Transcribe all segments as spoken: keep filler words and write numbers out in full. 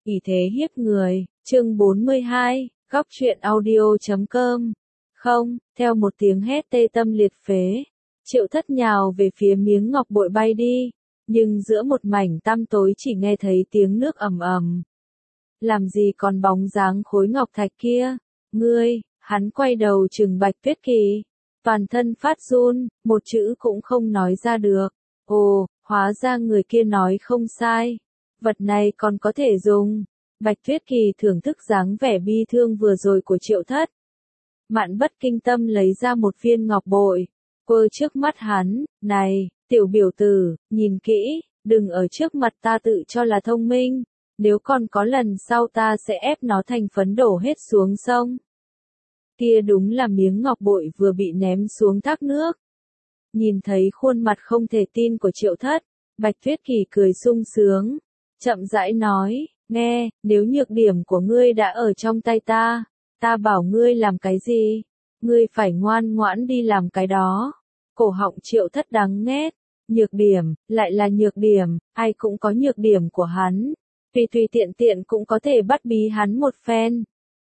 ỷ thế hiếp người, chương bốn mươi hai, góc truyện audio chấm com. Không, theo một tiếng hét tê tâm liệt phế, Triệu Thất nhào về phía miếng ngọc bội bay đi, nhưng giữa một mảnh tăm tối chỉ nghe thấy tiếng nước ầm ầm. Làm gì còn bóng dáng khối ngọc thạch kia, ngươi, hắn quay đầu trừng Bạch Tuyết Kỳ, toàn thân phát run, một chữ cũng không nói ra được. Ồ, hóa ra người kia nói không sai, vật này còn có thể dùng. Bạch Tuyết Kỳ thưởng thức dáng vẻ bi thương vừa rồi của Triệu Thất. Mạn Bất Kinh Tâm lấy ra một viên ngọc bội, quơ trước mắt hắn, này, tiểu biểu tử, nhìn kỹ, đừng ở trước mặt ta tự cho là thông minh, nếu còn có lần sau ta sẽ ép nó thành phấn đổ hết xuống sông. Kia đúng là miếng ngọc bội vừa bị ném xuống thác nước. Nhìn thấy khuôn mặt không thể tin của Triệu Thất, Bạch Tuyết Kỳ cười sung sướng, chậm rãi nói, nghe, nếu nhược điểm của ngươi đã ở trong tay ta, ta bảo ngươi làm cái gì, ngươi phải ngoan ngoãn đi làm cái đó. Cổ họng Triệu Thất đắng nghét, nhược điểm, lại là nhược điểm, ai cũng có nhược điểm của hắn, tùy tùy tiện tiện cũng có thể bắt bí hắn một phen.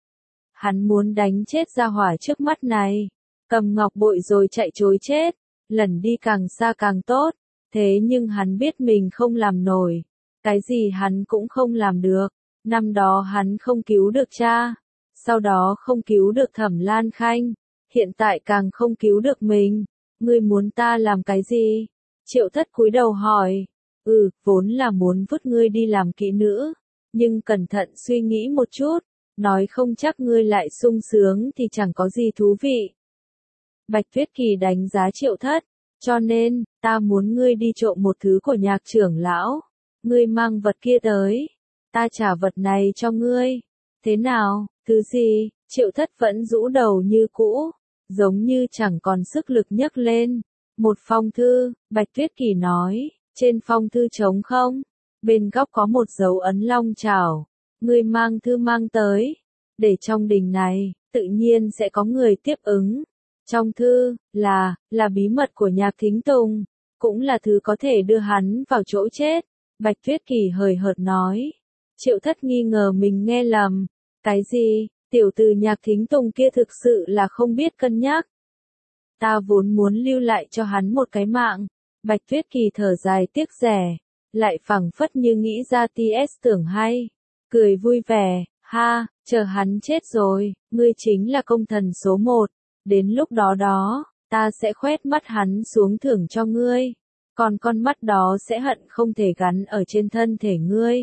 Hắn muốn đánh chết gia hỏa trước mắt này, cầm ngọc bội rồi chạy trối chết, lần đi càng xa càng tốt, thế nhưng hắn biết mình không làm nổi, cái gì hắn cũng không làm được. Năm đó hắn không cứu được cha, sau đó không cứu được Thẩm Lan Khanh, hiện tại càng không cứu được mình. Ngươi muốn ta làm cái gì? Triệu Thất cúi đầu hỏi. Ừ, vốn là muốn vứt ngươi đi làm kỹ nữ, nhưng cẩn thận suy nghĩ một chút, nói không chắc ngươi lại sung sướng thì chẳng có gì thú vị. Bạch Tuyết Kỳ đánh giá Triệu Thất, cho nên, ta muốn ngươi đi trộm một thứ của Nhạc trưởng lão, ngươi mang vật kia tới, ta trả vật này cho ngươi. Thế nào, thứ gì? Triệu Thất vẫn rũ đầu như cũ, giống như chẳng còn sức lực nhấc lên. Một phong thư, Bạch Tuyết Kỳ nói, trên phong thư trống không, bên góc có một dấu ấn long chảo, ngươi mang thư mang tới, để trong đình này, tự nhiên sẽ có người tiếp ứng. Trong thư, là, là bí mật của Nhạc Thính Tùng, cũng là thứ có thể đưa hắn vào chỗ chết. Bạch Tuyết Kỳ hời hợt nói. Triệu Thất nghi ngờ mình nghe lầm. Cái gì, tiểu tử Nhạc Thính Tùng kia thực sự là không biết cân nhắc. Ta vốn muốn lưu lại cho hắn một cái mạng. Bạch Tuyết Kỳ thở dài tiếc rẻ, lại phảng phất như nghĩ ra tê ét tưởng hay. Cười vui vẻ, ha, chờ hắn chết rồi, ngươi chính là công thần số một. Đến lúc đó đó, ta sẽ khoét mắt hắn xuống thưởng cho ngươi. Còn con mắt đó sẽ hận không thể gắn ở trên thân thể ngươi.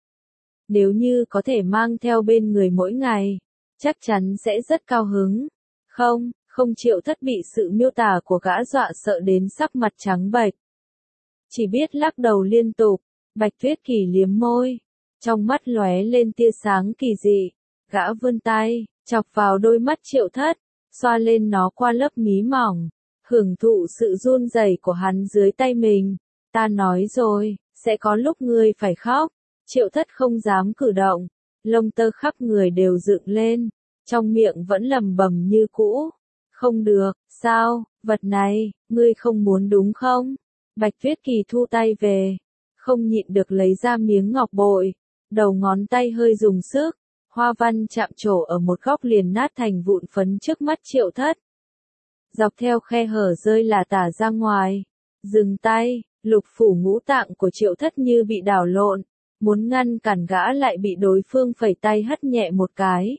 Nếu như có thể mang theo bên người mỗi ngày, chắc chắn sẽ rất cao hứng. Không, không. Triệu Thất bị sự miêu tả của gã dọa sợ đến sắc mặt trắng bệch. Chỉ biết lắc đầu liên tục. Bạch Tuyết Kỳ liếm môi, trong mắt lóe lên tia sáng kỳ dị. Gã vươn tay, chọc vào đôi mắt Triệu Thất, xoa lên nó qua lớp mí mỏng, hưởng thụ sự run rẩy của hắn dưới tay mình. Ta nói rồi, sẽ có lúc ngươi phải khóc. Triệu Thất không dám cử động, lông tơ khắp người đều dựng lên, trong miệng vẫn lầm bầm như cũ. Không được, sao, vật này, ngươi không muốn đúng không? Bạch Tuyết Kỳ thu tay về, không nhịn được lấy ra miếng ngọc bội, đầu ngón tay hơi dùng sức, hoa văn chạm trổ ở một góc liền nát thành vụn phấn trước mắt Triệu Thất. Dọc theo khe hở rơi là tả ra ngoài, dừng tay, lục phủ ngũ tạng của Triệu Thất như bị đảo lộn, muốn ngăn cản gã lại bị đối phương phẩy tay hất nhẹ một cái.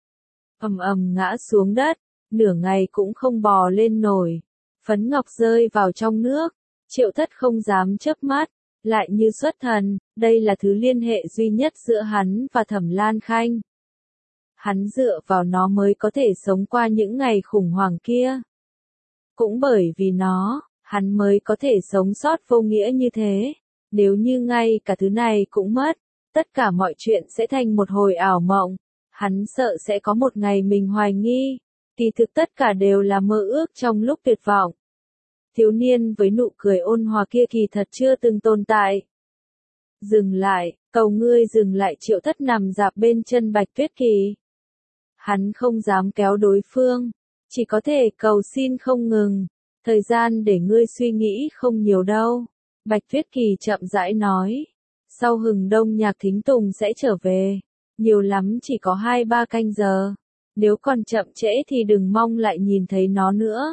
Ầm ầm ngã xuống đất, nửa ngày cũng không bò lên nổi, phấn ngọc rơi vào trong nước, Triệu Thất không dám chớp mắt, lại như xuất thần, đây là thứ liên hệ duy nhất giữa hắn và Thẩm Lan Khanh. Hắn dựa vào nó mới có thể sống qua những ngày khủng hoảng kia. Cũng bởi vì nó, hắn mới có thể sống sót vô nghĩa như thế. Nếu như ngay cả thứ này cũng mất, tất cả mọi chuyện sẽ thành một hồi ảo mộng. Hắn sợ sẽ có một ngày mình hoài nghi, kỳ thực tất cả đều là mơ ước trong lúc tuyệt vọng. Thiếu niên với nụ cười ôn hòa kia kỳ thật chưa từng tồn tại. Dừng lại, cầu ngươi dừng lại. Triệu Thất nằm dạp bên chân Bạch Tuyết Kỳ. Hắn không dám kéo đối phương, chỉ có thể cầu xin không ngừng. Thời gian để ngươi suy nghĩ không nhiều đâu. Bạch Tuyết Kỳ chậm rãi nói. Sau hừng đông Nhạc Thính Tùng sẽ trở về, nhiều lắm chỉ có hai ba canh giờ, nếu còn chậm trễ thì đừng mong lại nhìn thấy nó nữa.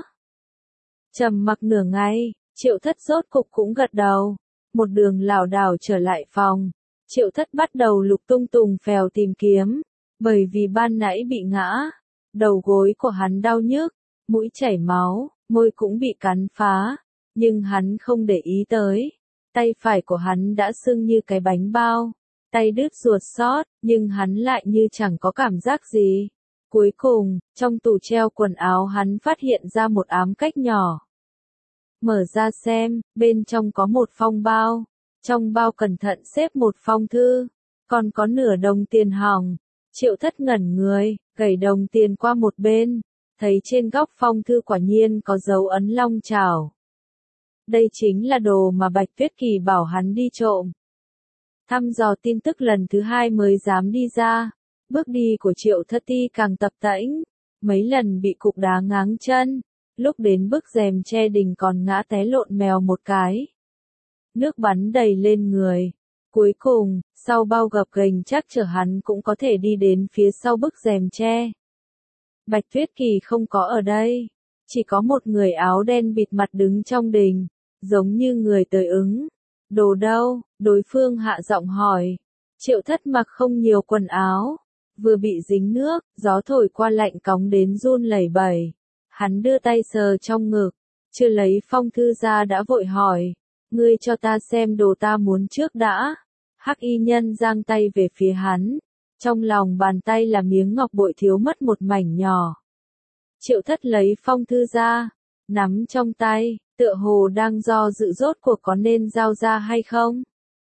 Trầm mặc nửa ngày, Triệu Thất rốt cục cũng gật đầu, một đường lảo đảo trở lại phòng, Triệu Thất bắt đầu lục tung tùng phèo tìm kiếm, bởi vì ban nãy bị ngã, đầu gối của hắn đau nhức, mũi chảy máu, môi cũng bị cắn phá, nhưng hắn không để ý tới. Tay phải của hắn đã sưng như cái bánh bao, tay đứt ruột xót, nhưng hắn lại như chẳng có cảm giác gì. Cuối cùng, trong tủ treo quần áo hắn phát hiện ra một ám cách nhỏ. Mở ra xem, bên trong có một phong bao, trong bao cẩn thận xếp một phong thư, còn có nửa đồng tiền hỏng. Triệu Thất ngẩn người, gẩy đồng tiền qua một bên, thấy trên góc phong thư quả nhiên có dấu ấn long chảo. Đây chính là đồ mà Bạch Tuyết Kỳ bảo hắn đi trộm. Thăm dò tin tức lần thứ hai mới dám đi ra, bước đi của Triệu Thất ti càng tập tễnh, mấy lần bị cục đá ngáng chân, lúc đến bức rèm che đình còn ngã té lộn mèo một cái. Nước bắn đầy lên người. Cuối cùng, sau bao gập ghềnh chắc chở hắn cũng có thể đi đến phía sau bức rèm che. Bạch Tuyết Kỳ không có ở đây, chỉ có một người áo đen bịt mặt đứng trong đình, giống như người tới ứng. Đồ đâu? Đối phương hạ giọng hỏi. Triệu Thất mặc không nhiều quần áo, vừa bị dính nước, gió thổi qua lạnh cóng đến run lẩy bẩy. Hắn đưa tay sờ trong ngực, chưa lấy phong thư ra đã vội hỏi, ngươi cho ta xem đồ ta muốn trước đã. Hắc y nhân giang tay về phía hắn, trong lòng bàn tay là miếng ngọc bội thiếu mất một mảnh nhỏ. Triệu Thất lấy phong thư ra, nắm trong tay, tựa hồ đang do dự rốt cuộc có nên giao ra hay không.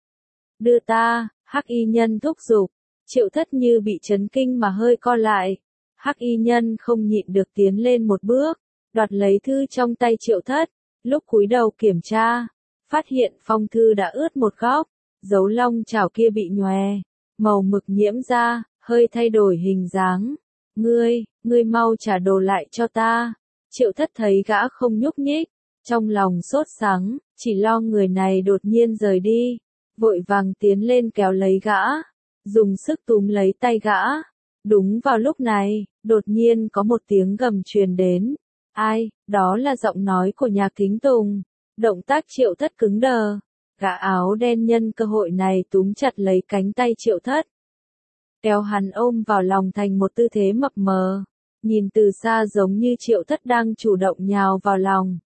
Đưa ta, Hắc y nhân thúc giục. Triệu Thất như bị chấn kinh mà hơi co lại. Hắc y nhân không nhịn được tiến lên một bước, đoạt lấy thư trong tay Triệu Thất, lúc cúi đầu kiểm tra, phát hiện phong thư đã ướt một góc, dấu long chảo kia bị nhòe, màu mực nhiễm ra, hơi thay đổi hình dáng. Ngươi, ngươi mau trả đồ lại cho ta. Triệu Thất thấy gã không nhúc nhích, trong lòng sốt sắng, chỉ lo người này đột nhiên rời đi, vội vàng tiến lên kéo lấy gã, dùng sức túm lấy tay gã. Đúng vào lúc này, đột nhiên có một tiếng gầm truyền đến. Ai? Đó là giọng nói của Nhạc Thính Tùng. Động tác Triệu Thất cứng đờ. Gã áo đen nhân cơ hội này túm chặt lấy cánh tay Triệu Thất, kéo hắn ôm vào lòng thành một tư thế mập mờ, nhìn từ xa giống như Triệu Thất đang chủ động nhào vào lòng.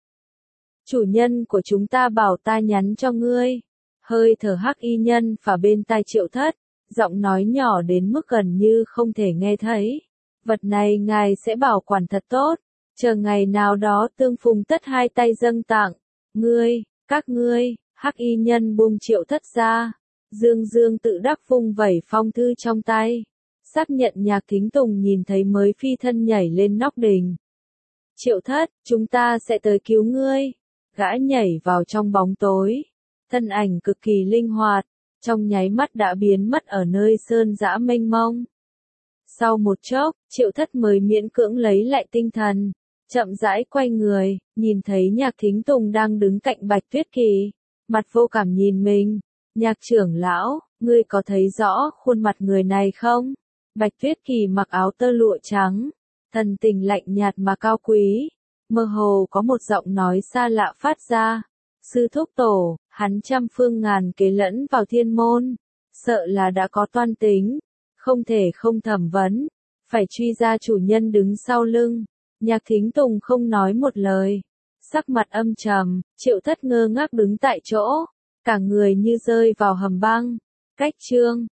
Chủ nhân của chúng ta bảo ta nhắn cho ngươi. Hơi thở Hắc y nhân phả bên tai Triệu Thất, giọng nói nhỏ đến mức gần như không thể nghe thấy. Vật này ngài sẽ bảo quản thật tốt, chờ ngày nào đó tương phùng tất hai tay dâng tặng. Ngươi, các ngươi. Hắc y nhân buông Triệu Thất ra, dương dương tự đắc vung vẩy phong thư trong tay, xác nhận Nhạc Thính Tùng nhìn thấy mới phi thân nhảy lên nóc đình. Triệu Thất, chúng ta sẽ tới cứu ngươi. Gã nhảy vào trong bóng tối, thân ảnh cực kỳ linh hoạt, trong nháy mắt đã biến mất ở nơi sơn dã mênh mông. Sau một chốc, Triệu Thất mới miễn cưỡng lấy lại tinh thần, chậm rãi quay người, nhìn thấy Nhạc Thính Tùng đang đứng cạnh Bạch Tuyết Kỳ. Mặt vô cảm nhìn mình. Nhạc trưởng lão, ngươi có thấy rõ khuôn mặt người này không? Bạch Tuyết Kỳ mặc áo tơ lụa trắng, thần tình lạnh nhạt mà cao quý. Mơ hồ có một giọng nói xa lạ phát ra. Sư thúc tổ, hắn trăm phương ngàn kế lẫn vào thiên môn, sợ là đã có toan tính, không thể không thẩm vấn, phải truy ra chủ nhân đứng sau lưng. Nhạc Thính Tùng không nói một lời, sắc mặt âm trầm. Triệu Thất ngơ ngác đứng tại chỗ, cả người như rơi vào hầm băng. Cách chương